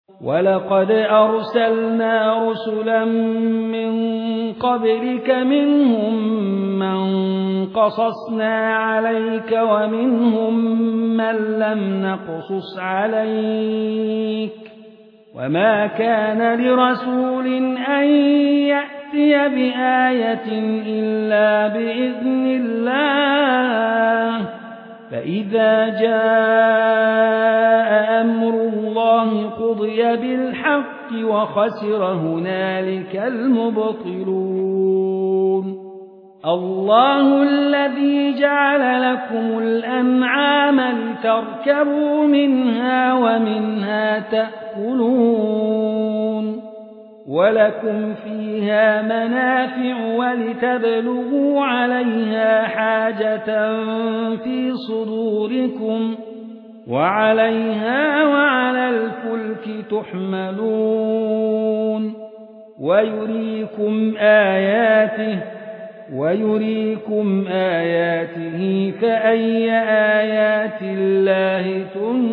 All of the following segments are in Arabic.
ولقد أرسلنا رسلا من قبلك منهم من قصصنا عليك ومنهم من لم نقصص عليك وما كان لرسول أن يأتي بآية إلا بإذن الله فإذا جاء أمر الله قضي بالحق وخسر هنالك المبطلون الله الذي جعل لكم الأنعام لتركبوا منها ومنها تأكلون ولكم فيها منافع ولتبلغوا عليها حاجة في صدوركم وعليها وعلى الفلك تحملون ويريكم آياته فأي آيات الله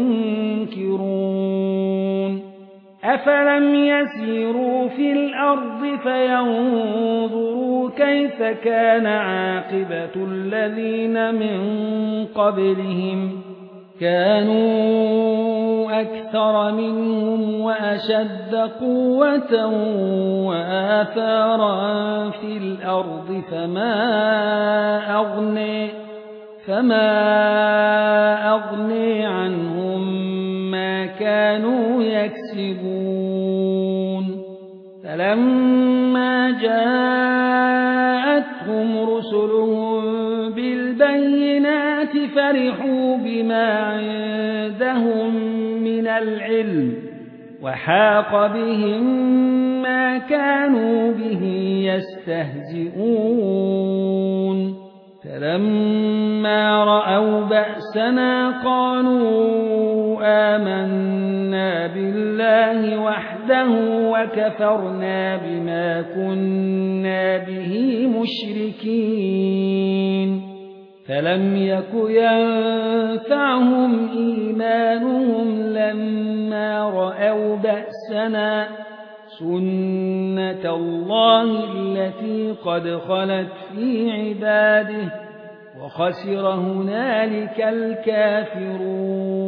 تنكرون أفلم يسيروا في الأرض فينظروا كيف كان عاقبة الذين من قبلهم كانوا أكثر منهم وأشد قوة وآثارا في الأرض فما أغني عنهم ما كانوا يكسبون فلما جاءتهم رسلهم بالبينات فرحوا بما عندهم من العلم وحاق بهم ما كانوا به يستهزئون فلما رأوا بأسنا قالوا آمنا بالله وحده وكفرنا بما كنا به مشركين فلم يك ينفعهم إيمانهم لما رأوا بأسنا سنة الله التي قد خلت في عباده وخسر هنالك الكافرون